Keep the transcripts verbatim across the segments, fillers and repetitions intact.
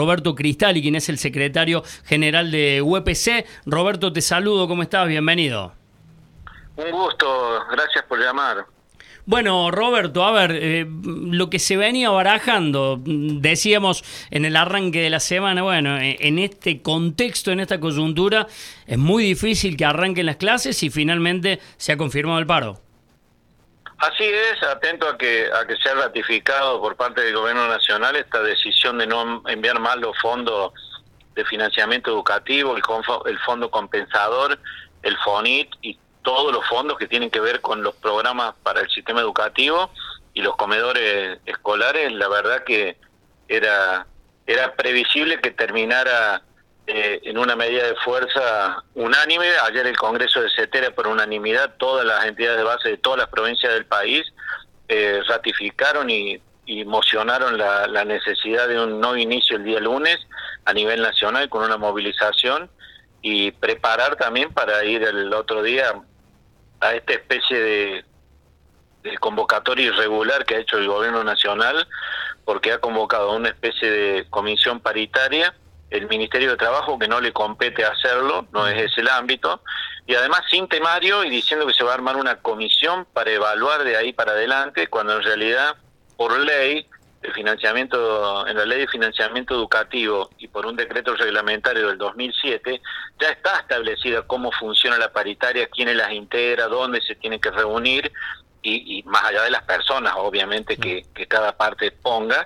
Roberto Cristali, quien es el secretario general de U E P C. Roberto, te saludo, ¿cómo estás? Bienvenido. Un gusto, gracias por llamar. Bueno, Roberto, a ver, eh, lo que se venía barajando, decíamos en el arranque de la semana, bueno, en este contexto, en esta coyuntura, es muy difícil que arranquen las clases y finalmente se ha confirmado el paro. Así es, atento a que a que sea ratificado por parte del Gobierno Nacional esta decisión de no enviar más los fondos de financiamiento educativo, el, el fondo compensador, el FONIT y todos los fondos que tienen que ver con los programas para el sistema educativo y los comedores escolares. La verdad que era era previsible que terminara eh, en una medida de fuerza unánime. Ayer el Congreso de CETERA, por unanimidad, todas las entidades de base de todas las provincias del país eh, ratificaron y, y mocionaron la, la necesidad de un nuevo inicio el día lunes a nivel nacional con una movilización y preparar también para ir el otro día a esta especie de, de convocatoria irregular que ha hecho el Gobierno Nacional, porque ha convocado a una especie de comisión paritaria, el Ministerio de Trabajo, que no le compete hacerlo, no es ese el ámbito, y además sin temario y diciendo que se va a armar una comisión para evaluar de ahí para adelante, cuando en realidad, por ley, el financiamiento, en la ley de financiamiento educativo y por un decreto reglamentario del dos mil siete, ya está establecida cómo funciona la paritaria, quiénes las integra, dónde se tienen que reunir, y, y más allá de las personas, obviamente, que, que cada parte ponga,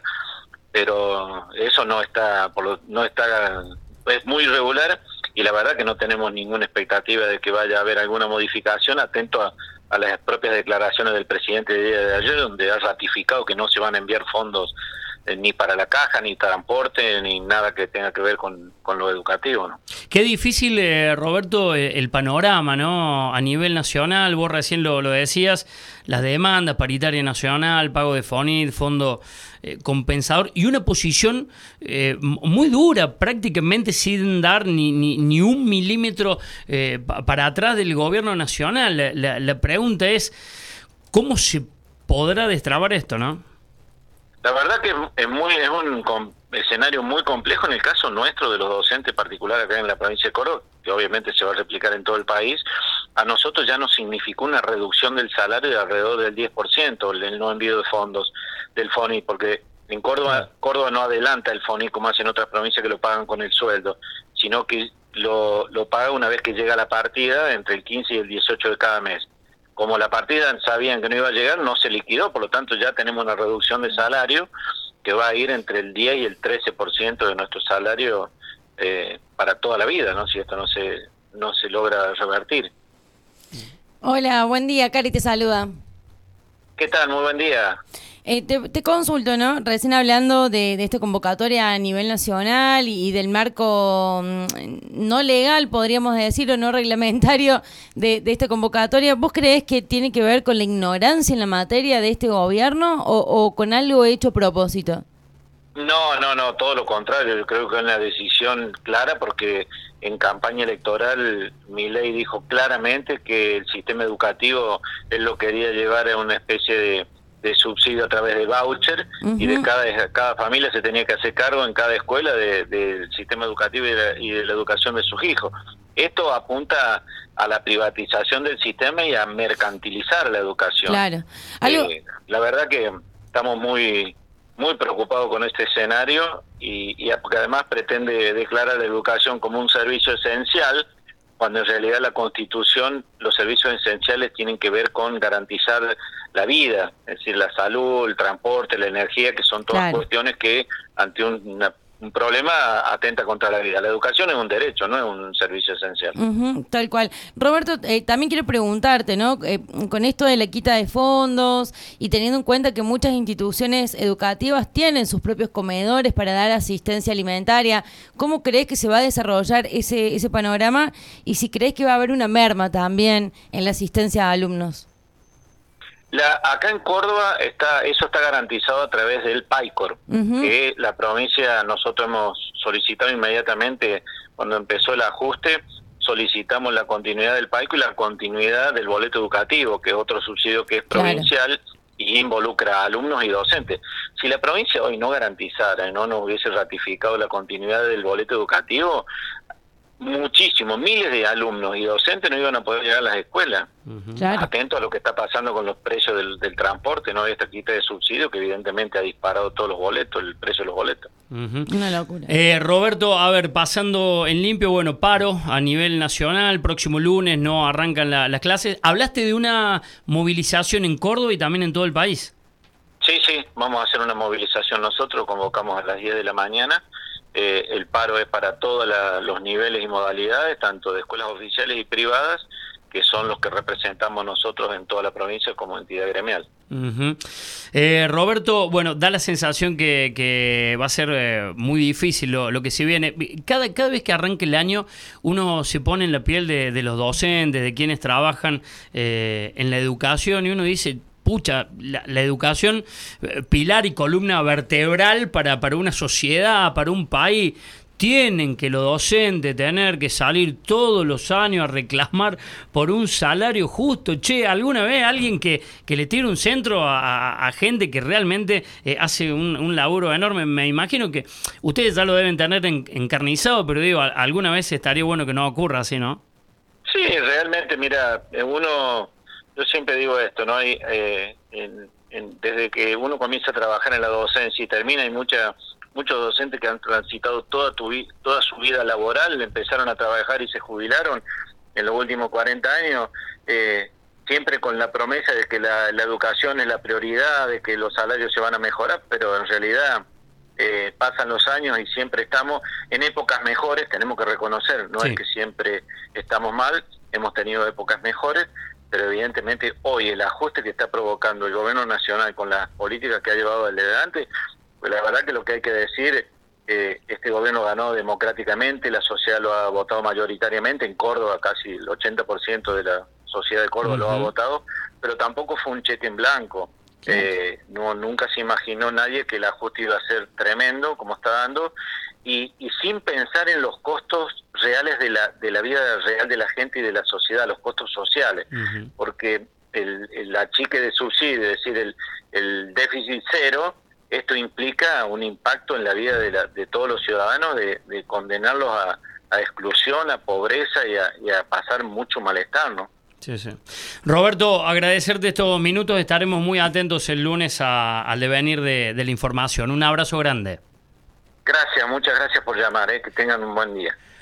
pero eso no está, por lo, no está, es muy irregular, y la verdad que no tenemos ninguna expectativa de que vaya a haber alguna modificación, atento a a las propias declaraciones del presidente del día de ayer, donde ha ratificado que no se van a enviar fondos eh, ni para la caja, ni transporte, ni nada que tenga que ver con, con lo educativo, ¿no? Qué difícil, eh, Roberto, eh, el panorama, ¿no? A nivel nacional, vos recién lo, lo decías, las demandas, paritaria nacional, pago de FONIT, fondo eh, compensador, y una posición eh, muy dura, prácticamente sin dar ni, ni, ni un milímetro eh, para atrás del gobierno nacional. La, la, la pregunta es, ¿cómo se podrá destrabar esto, no? La verdad que es muy es un com, escenario muy complejo en el caso nuestro de los docentes particulares acá en la provincia de Córdoba, que obviamente se va a replicar en todo el país. A nosotros ya nos significó una reducción del salario de alrededor del diez por ciento, el no envío de fondos del FONIT, porque en Córdoba Córdoba no adelanta el FONIT como hacen otras provincias que lo pagan con el sueldo, sino que lo, lo paga una vez que llega la partida entre el quince y el dieciocho de cada mes. Como la partida sabían que no iba a llegar, no se liquidó, por lo tanto ya tenemos una reducción de salario que va a ir entre el diez y el trece por ciento de nuestro salario eh, para toda la vida, ¿no? Si esto no se no se logra revertir. Hola, buen día, Cari te saluda. ¿Qué tal? Muy buen día. Eh, te, te consulto, ¿no? Recién hablando de, de esta convocatoria a nivel nacional y, y del marco mmm, no legal, podríamos decir, o no reglamentario de, de esta convocatoria, ¿vos creés que tiene que ver con la ignorancia en la materia de este gobierno o, o con algo hecho a propósito? No, no, no, todo lo contrario. Yo creo que es una decisión clara porque en campaña electoral Milei dijo claramente que el sistema educativo él lo quería llevar a una especie de de subsidio a través de voucher, uh-huh. y de cada cada familia se tenía que hacer cargo en cada escuela del de, de sistema educativo y de, la, y de la educación de sus hijos. Esto apunta a la privatización del sistema y a mercantilizar la educación. Claro. ¿Algo? Eh, la verdad que estamos muy muy preocupados con este escenario y, y porque además pretende declarar la educación como un servicio esencial, cuando en realidad la Constitución, los servicios esenciales tienen que ver con garantizar la vida, es decir, la salud, el transporte, la energía, que son todas claro. cuestiones que ante un, una, un problema atenta contra la vida. La educación es un derecho, no es un servicio esencial. Uh-huh, tal cual. Roberto, eh, también quiero preguntarte, ¿no? Eh, con esto de la quita de fondos y teniendo en cuenta que muchas instituciones educativas tienen sus propios comedores para dar asistencia alimentaria, ¿cómo crees que se va a desarrollar ese, ese panorama? Y si crees que va a haber una merma también en la asistencia a alumnos. La, acá en Córdoba está eso está garantizado a través del PAICOR, uh-huh. que la provincia, nosotros hemos solicitado inmediatamente, cuando empezó el ajuste, solicitamos la continuidad del PAICOR y la continuidad del boleto educativo, que es otro subsidio que es provincial, claro. y involucra a alumnos y docentes. Si la provincia hoy no garantizara, no nos hubiese ratificado la continuidad del boleto educativo, muchísimos, miles de alumnos y docentes no iban a poder llegar a las escuelas. Uh-huh. Claro. Atento a lo que está pasando con los precios del, del transporte, ¿no? Esta quita de subsidio que evidentemente ha disparado todos los boletos, el precio de los boletos. Uh-huh. Una locura. Eh, Roberto, a ver, pasando en limpio, bueno, paro a nivel nacional, próximo lunes no arrancan la, las clases. Hablaste de una movilización en Córdoba y también en todo el país. Sí, sí, vamos a hacer una movilización nosotros, convocamos a las diez de la mañana. Eh, el paro es para todos la, los niveles y modalidades, tanto de escuelas oficiales y privadas, que son los que representamos nosotros en toda la provincia como entidad gremial. Uh-huh. eh, Roberto, bueno, da la sensación que, que va a ser eh, muy difícil lo, lo que se viene. Cada, cada vez que arranque el año, uno se pone en la piel de, de los docentes, de quienes trabajan eh, en la educación, y uno dice... Pucha, la, la educación, pilar y columna vertebral para, para una sociedad, para un país. Tienen que los docentes tener que salir todos los años a reclamar por un salario justo. Che, ¿alguna vez alguien que, que le tire un centro a, a, a gente que realmente eh, hace un, un laburo enorme? Me imagino que ustedes ya lo deben tener en, encarnizado, pero digo, alguna vez estaría bueno que no ocurra así, ¿no? Sí, realmente, mira, uno... Yo siempre digo esto, ¿no? Hay, eh, en, en, desde que uno comienza a trabajar en la docencia y termina, hay mucha, muchos docentes que han transitado toda, tu, toda su vida laboral, empezaron a trabajar y se jubilaron en los últimos cuarenta años, eh, siempre con la promesa de que la, la educación es la prioridad, de que los salarios se van a mejorar, pero en realidad eh, pasan los años y siempre estamos en épocas mejores, tenemos que reconocer, no sí. es que siempre estamos mal, hemos tenido épocas mejores, pero evidentemente hoy el ajuste que está provocando el gobierno nacional con las políticas que ha llevado adelante, pues la verdad que lo que hay que decir, eh, este gobierno ganó democráticamente, la sociedad lo ha votado mayoritariamente, en Córdoba casi el ochenta por ciento de la sociedad de Córdoba uh-huh. lo ha votado, pero tampoco fue un cheque en blanco. Sí. Eh, no, nunca se imaginó nadie que el ajuste iba a ser tremendo, como está dando, y, y sin pensar en los costos reales de la de la vida real de la gente y de la sociedad, los costos sociales, uh-huh. porque el, el achique de subsidio, es decir, el, el déficit cero, esto implica un impacto en la vida de, la, de todos los ciudadanos, de, de condenarlos a, a exclusión, a pobreza y a, y a pasar mucho malestar, ¿no? Sí, sí. Roberto, agradecerte estos minutos, estaremos muy atentos el lunes a, al devenir de, de la información. Un abrazo grande. Gracias, muchas gracias por llamar, eh, que tengan un buen día.